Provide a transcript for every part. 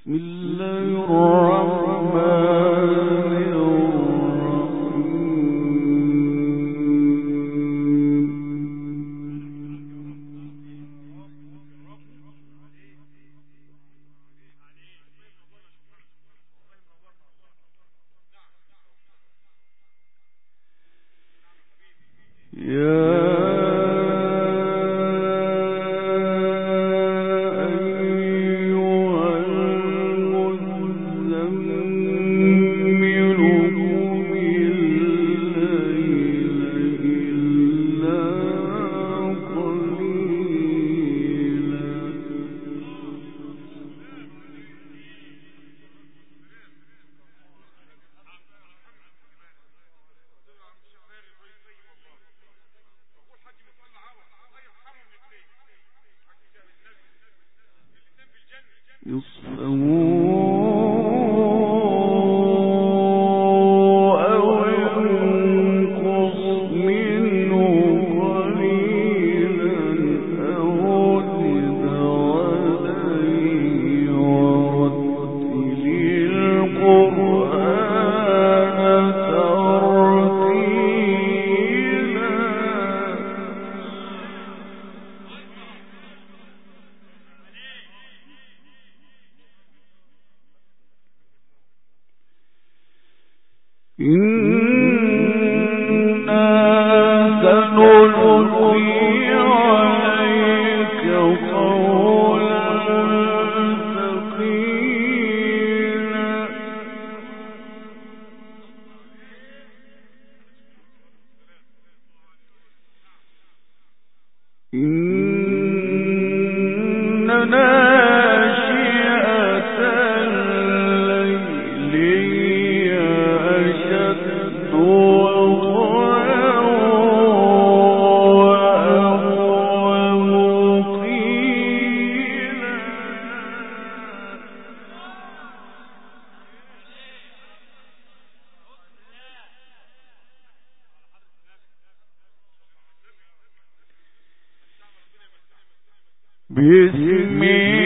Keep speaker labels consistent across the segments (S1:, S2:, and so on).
S1: بسم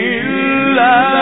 S1: الله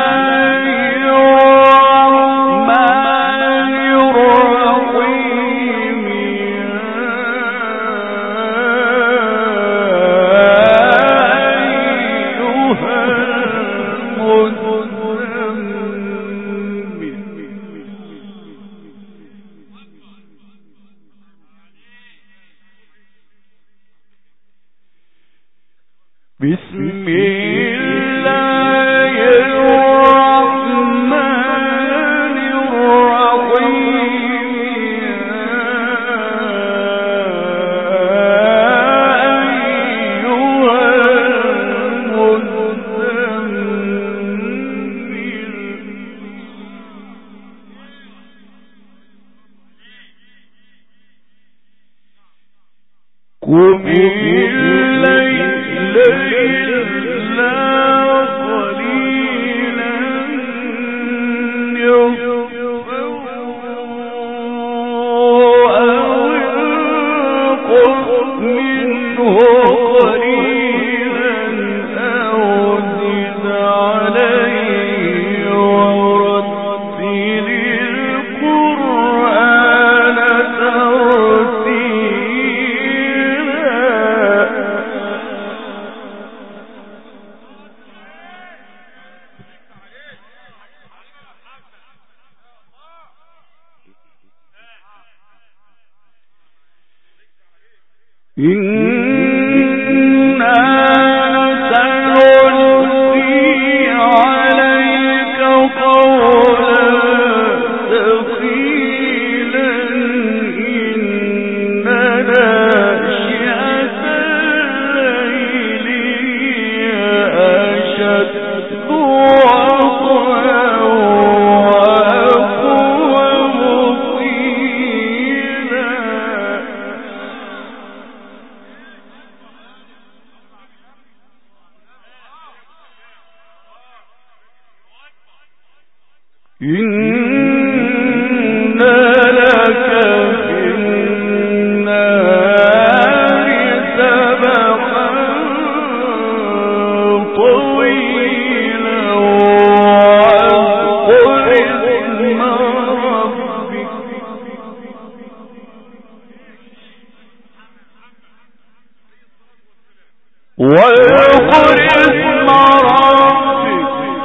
S1: واذكر اسم ربك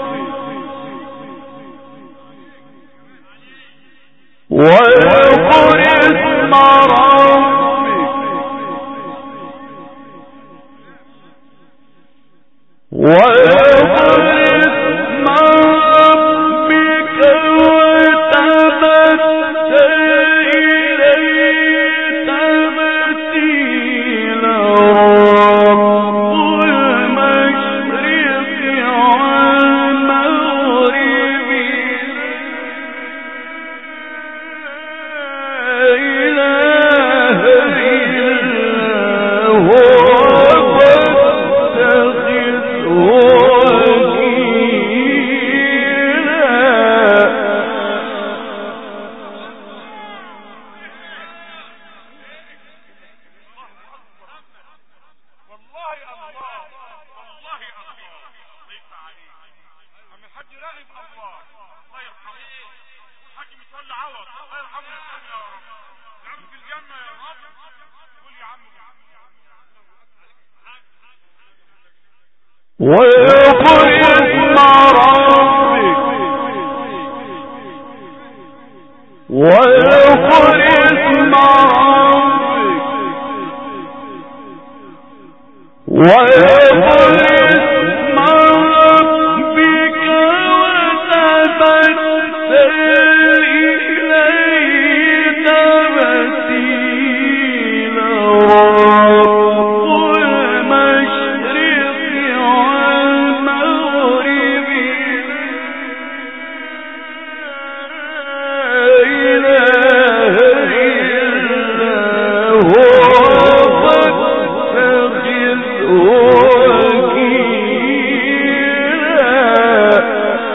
S1: واذكر اسم ربك واذكر اسم ربك وتبتل إليه تبتيلا رب المشرق والمغرب لا إله إلا هو واذكر اسم ربك واذكر اسم ربك واذكر اسم ربك وتبتل إليه تبتيلا رب المشرق والمغرب لا إله إلا هو فاتخذه وكيلا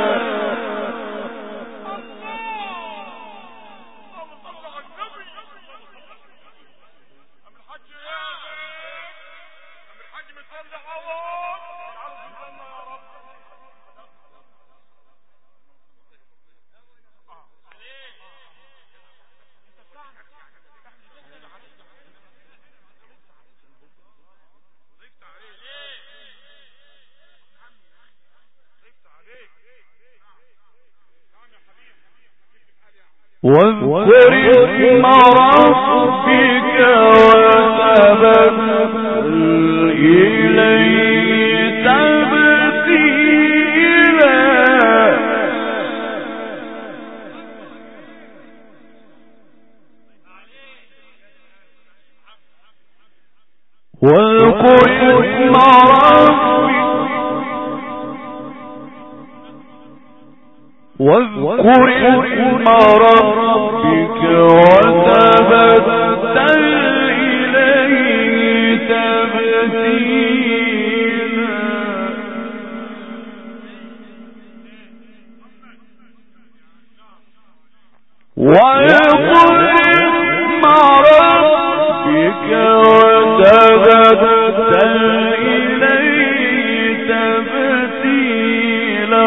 S1: واذكر اسم ربك وتبتل إليه تبتيلا واذكر اسم ربك واذكر اسم ربك وتبتل إليه تبتيلا واذكر اسم ربك وتبتل إليه تبتيلا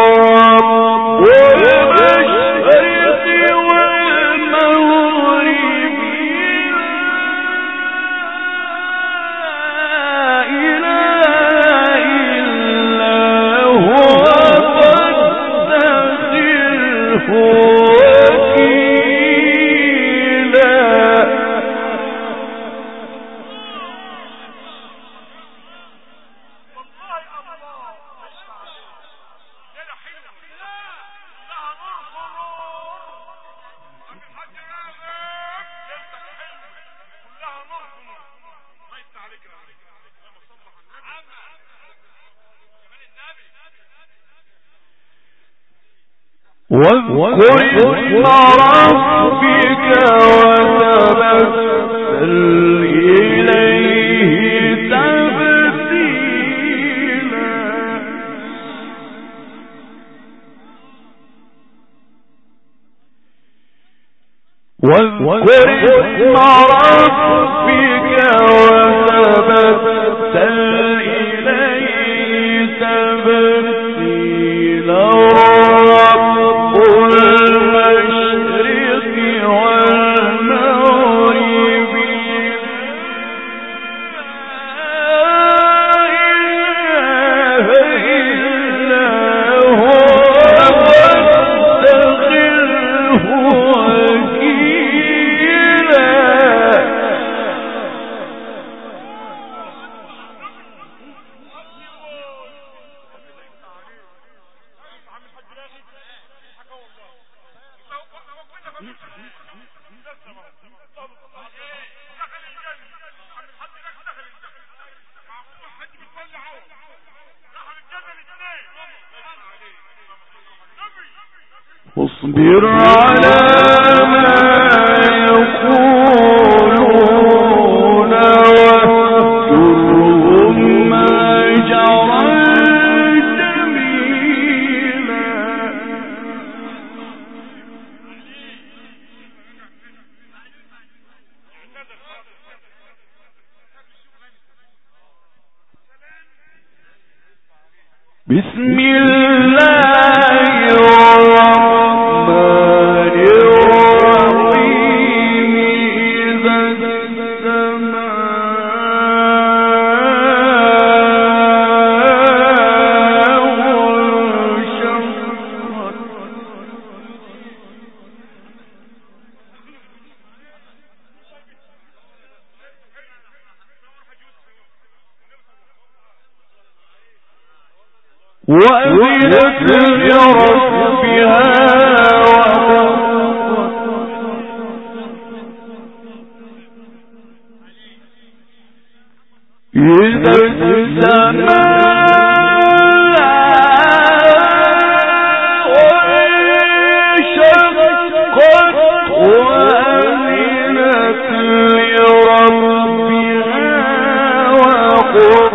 S1: واذكر اسم ربك وتبتل إليه تبتيلا واذكر اسم ربك وتبتل إليه تبتيلا رب المشرق والمغرب لا واصبر على ما يقولون واهجرهم هجرا جميلا. بسم الله الرحمن الرحيم. إذا وأذنت لربها إذا السماء انشقت وأذنت لربها وحقت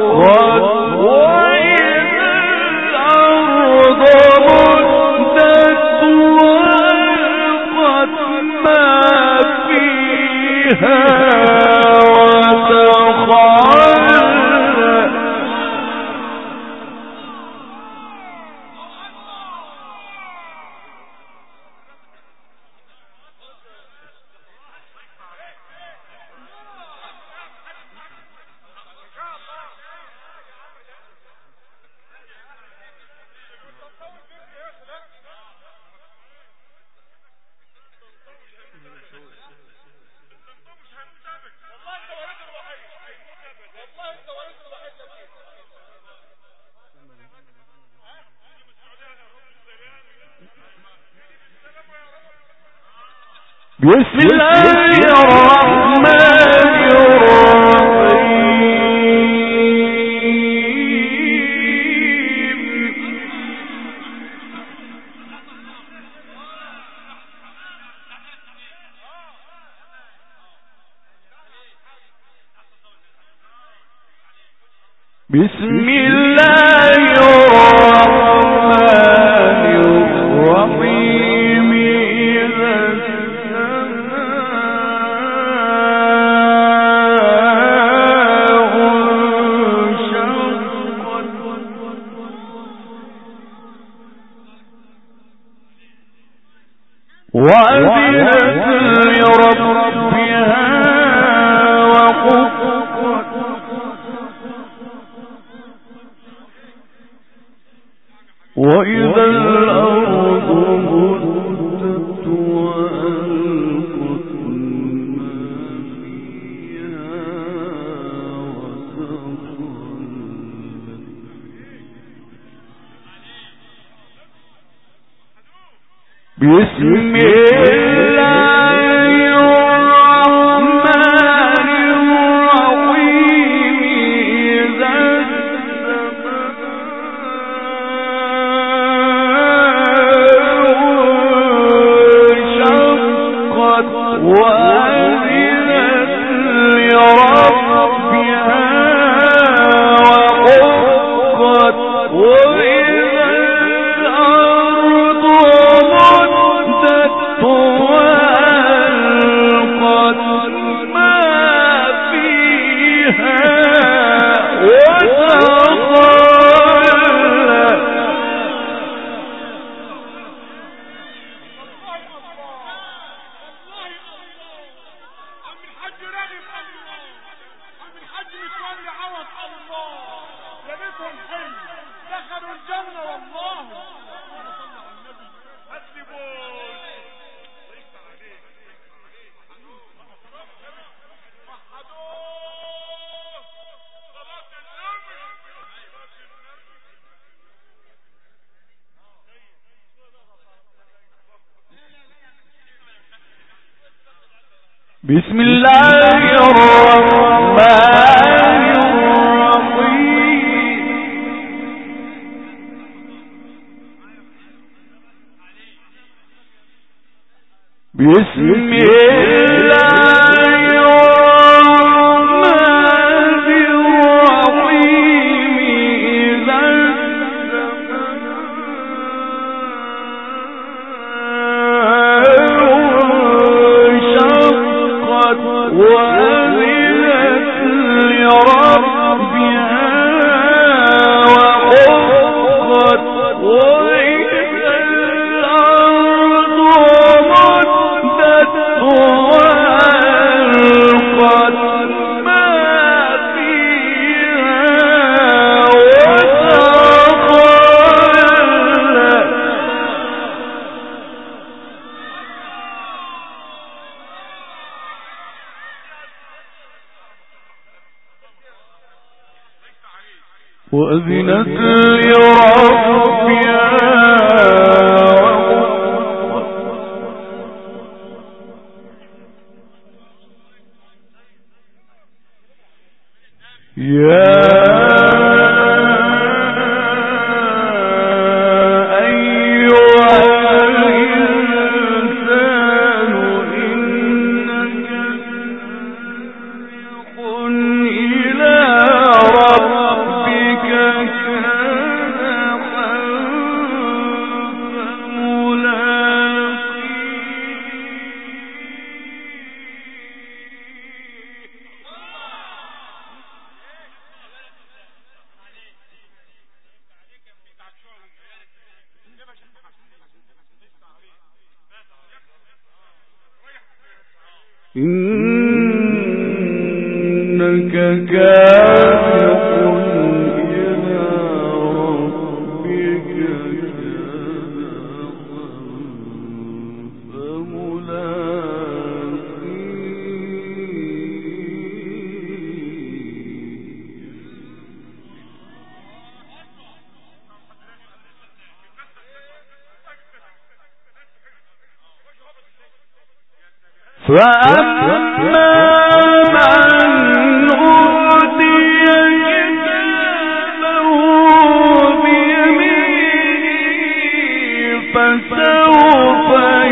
S1: بسم الله الرحمن الرحيم. بسم الله الرحمن الرحيم. وأذنت لربها وحقت وإذا الأرض مدت وألقت ما فيها وتخلت. بسم الله الرحمن الرحيم. إذا السماء انشقت وأذنت لربها وحقت وإذا الأرض مدت وألقت ما فيها وتخلت. بسم الله الرحمن الرحيم. وأذنت لربها إنك كافح إلى ربك فأما من أوتي كتابه بيمينه فسوف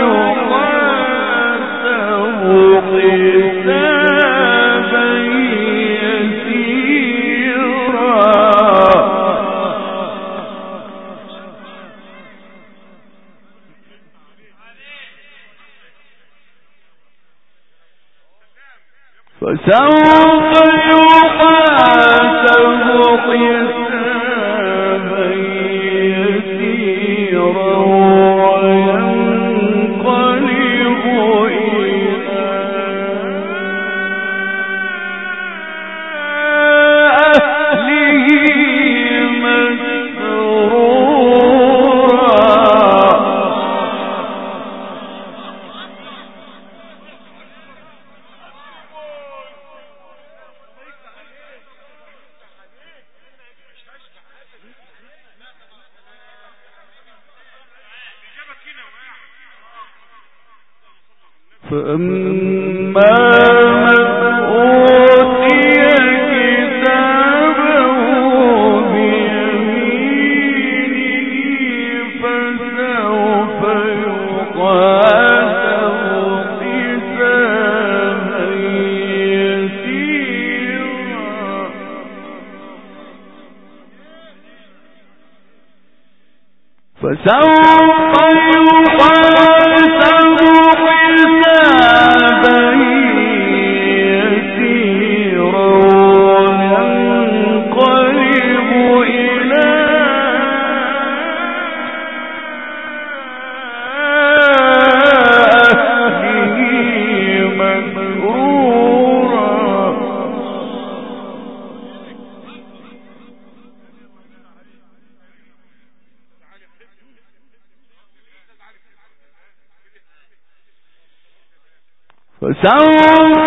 S1: يحاسب حسابا يسيرا فسوف يحاسب حسابا يسيرا وينقلب إلى أهله مسرورا فأما من أوتي كتابه بيمينه فسوف يحاسب حسابا يسيرا فسوف يحاسب حسابا يسيرا وينقلب إلى أهله مسرورا فسوف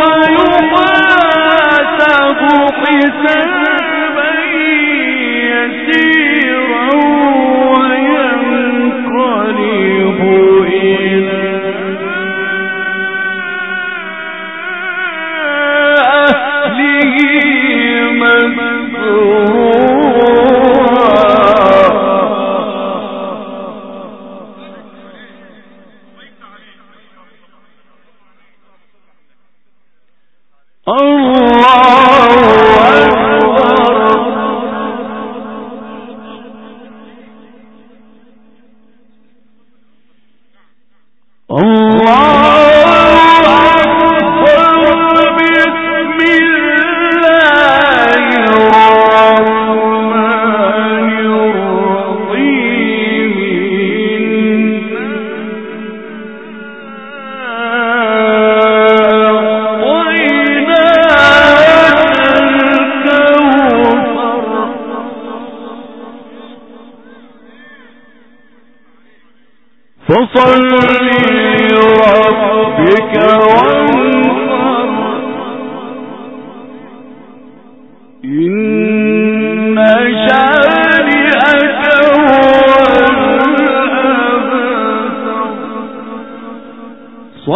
S1: يحاسب حسابا يسيرا وينقلب إلى أهله مسرورا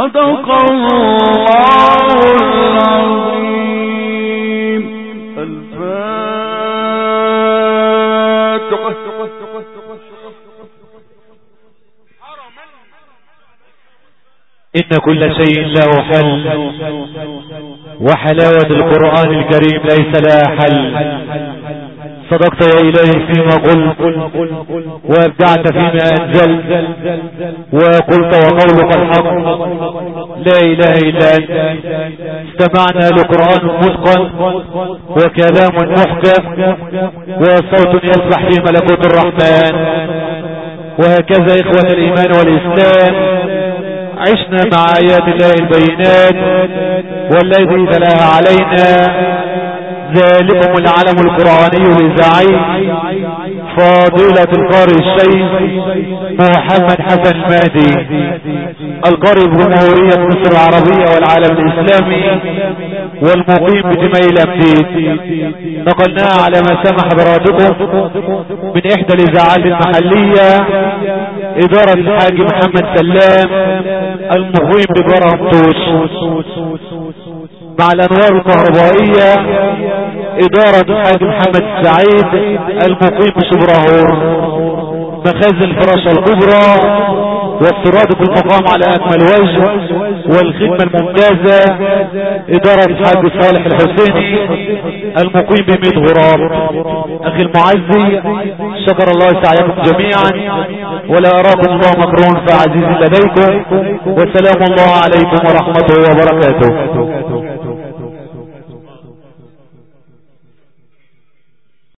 S1: صدق الله العظيم. الفاتحة.
S2: إن كل شيء له حل، وحلاوة القرآن الكريم ليس لها حل. صدقت يا إلهي فيما قلت، وابدعت فيما أنزلت، وقلت وقولك الحق، لا إله إلا أنت. استمعنا لقرآن متقن وكلام محكم وصوت يسبح في ملكوت الرحمن. وهكذا إخوة الإيمان والإسلام عشنا مع آيات الله البينات، والذي تلاها علينا ذلكم العلم القرآني الإذاعي فضيلة القارئ الشيخ محمد حسن المهدي، القارئ بجمهورية مصر العربية والعالم الإسلامي، والمقيم بدمي الأمديد. نقلناها على ما سمح براتكم من إحدى الإذاعات المحلية، إدارة الحاج محمد سلام المقيم بجرهمتوش، مع الأنوار الكهربائية إدارة الحاج محمد سعيد المقيم بشبراهور، مخازن الفراشة الكبرى والسرادق المقام على أكمل وجه، والخدمة الممتازة إدارة الحاج صالح الحسيني المقيم بميت غراب. أخي المعزي، شكر الله سعيكم جميعا، ولا أراكم الله مكرون فعزيز لديكم، والسلام الله عليكم ورحمته وبركاته.